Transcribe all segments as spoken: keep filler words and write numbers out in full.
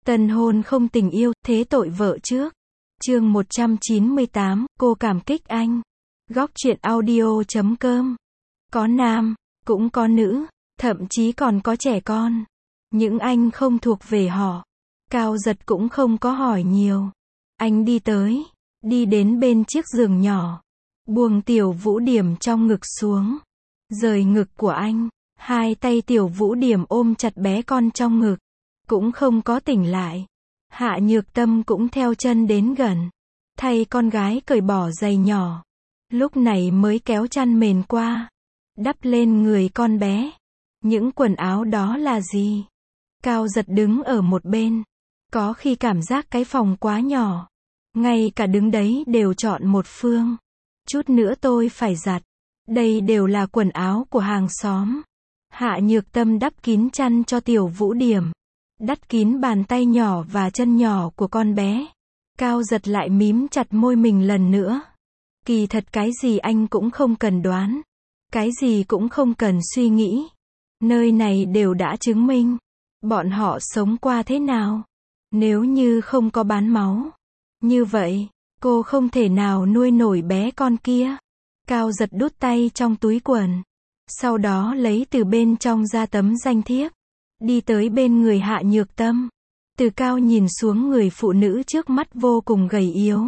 Tân hôn không tình yêu, thế tội vợ trước. Chương một trăm chín mươi tám, cô cảm kích anh. Góc truyện audio chấm com. Có nam, cũng có nữ, thậm chí còn có trẻ con. Những anh không thuộc về họ. Cao Giật cũng không có hỏi nhiều. Anh đi tới, đi đến bên chiếc giường nhỏ, buông Tiểu Vũ Điểm trong ngực xuống, rời ngực của anh. Hai tay Tiểu Vũ Điểm ôm chặt bé con trong ngực, cũng không có tỉnh lại. Hạ Nhược Tâm cũng theo chân đến gần, thay con gái cởi bỏ giày nhỏ, lúc này mới kéo chăn mền qua, đắp lên người con bé. Những quần áo đó là gì? Cao Giật đứng ở một bên, có khi cảm giác cái phòng quá nhỏ, ngay cả đứng đấy đều chọn một phương. Chút nữa tôi phải giặt. Đây đều là quần áo của hàng xóm. Hạ Nhược Tâm đắp kín chăn cho Tiểu Vũ Điểm, đắp kín bàn tay nhỏ và chân nhỏ của con bé. Cao Giật lại mím chặt môi mình lần nữa. Kỳ thật cái gì anh cũng không cần đoán, cái gì cũng không cần suy nghĩ. Nơi này đều đã chứng minh bọn họ sống qua thế nào. Nếu như không có bán máu, như vậy cô không thể nào nuôi nổi bé con kia. Cao Giật đút tay trong túi quần, sau đó lấy từ bên trong ra tấm danh thiếp, đi tới bên người Hạ Nhược Tâm. Từ cao nhìn xuống người phụ nữ trước mắt vô cùng gầy yếu.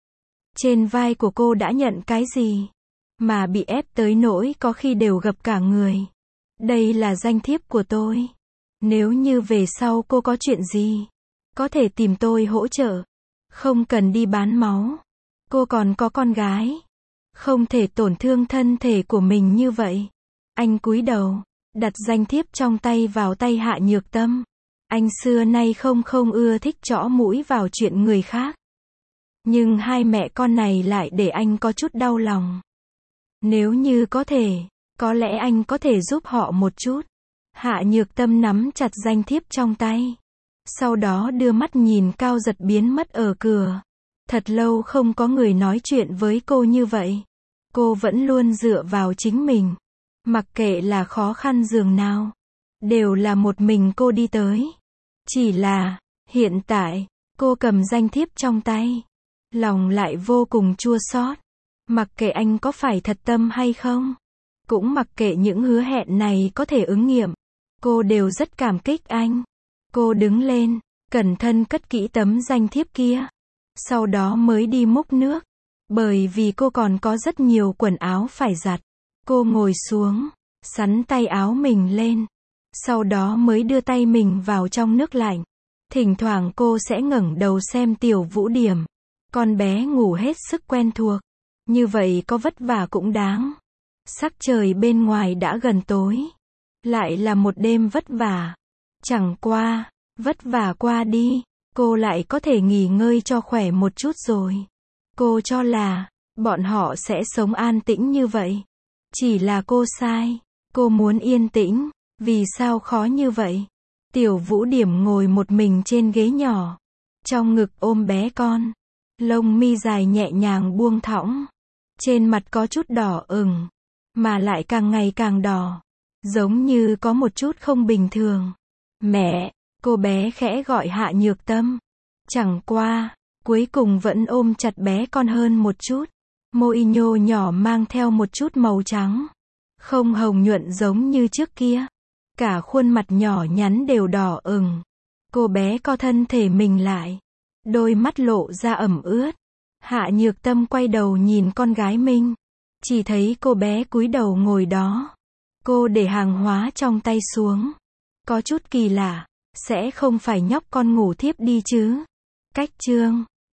Trên vai của cô đã nhận cái gì mà bị ép tới nỗi có khi đều gập cả người. Đây là danh thiếp của tôi. Nếu như về sau cô có chuyện gì, có thể tìm tôi hỗ trợ. Không cần đi bán máu. Cô còn có con gái, không thể tổn thương thân thể của mình như vậy. Anh cúi đầu, đặt danh thiếp trong tay vào tay Hạ Nhược Tâm. Anh xưa nay không không ưa thích chõ mũi vào chuyện người khác. Nhưng hai mẹ con này lại để anh có chút đau lòng. Nếu như có thể, có lẽ anh có thể giúp họ một chút. Hạ Nhược Tâm nắm chặt danh thiếp trong tay, sau đó đưa mắt nhìn Cao Giật biến mất ở cửa. Thật lâu không có người nói chuyện với cô như vậy. Cô vẫn luôn dựa vào chính mình. Mặc kệ là khó khăn giường nào, đều là một mình cô đi tới. Chỉ là, hiện tại, cô cầm danh thiếp trong tay, lòng lại vô cùng chua xót. Mặc kệ anh có phải thật tâm hay không, cũng mặc kệ những hứa hẹn này có thể ứng nghiệm, cô đều rất cảm kích anh. Cô đứng lên, cẩn thận cất kỹ tấm danh thiếp kia, sau đó mới đi múc nước. Bởi vì cô còn có rất nhiều quần áo phải giặt. Cô ngồi xuống, xắn tay áo mình lên, sau đó mới đưa tay mình vào trong nước lạnh. Thỉnh thoảng cô sẽ ngẩng đầu xem Tiểu Vũ Điểm. Con bé ngủ hết sức quen thuộc. Như vậy có vất vả cũng đáng. Sắc trời bên ngoài đã gần tối. Lại là một đêm vất vả. Chẳng qua, vất vả qua đi, cô lại có thể nghỉ ngơi cho khỏe một chút rồi. Cô cho là, bọn họ sẽ sống an tĩnh như vậy. Chỉ là cô sai. Cô muốn yên tĩnh. Vì sao khó như vậy? Tiểu Vũ Điểm ngồi một mình trên ghế nhỏ, trong ngực ôm bé con. Lông mi dài nhẹ nhàng buông thõng. Trên mặt có chút đỏ ửng, mà lại càng ngày càng đỏ. Giống như có một chút không bình thường. Mẹ, cô bé khẽ gọi Hạ Nhược Tâm. Chẳng qua, cuối cùng vẫn ôm chặt bé con hơn một chút. Môi nhô nhỏ mang theo một chút màu trắng, không hồng nhuận giống như trước kia. Cả khuôn mặt nhỏ nhắn đều đỏ ửng. Cô bé co thân thể mình lại, đôi mắt lộ ra ẩm ướt. Hạ Nhược Tâm quay đầu nhìn con gái mình, chỉ thấy cô bé cúi đầu ngồi đó. Cô để hàng hóa trong tay xuống. Có chút kỳ lạ, sẽ không phải nhóc con ngủ thiếp đi chứ? Cách chương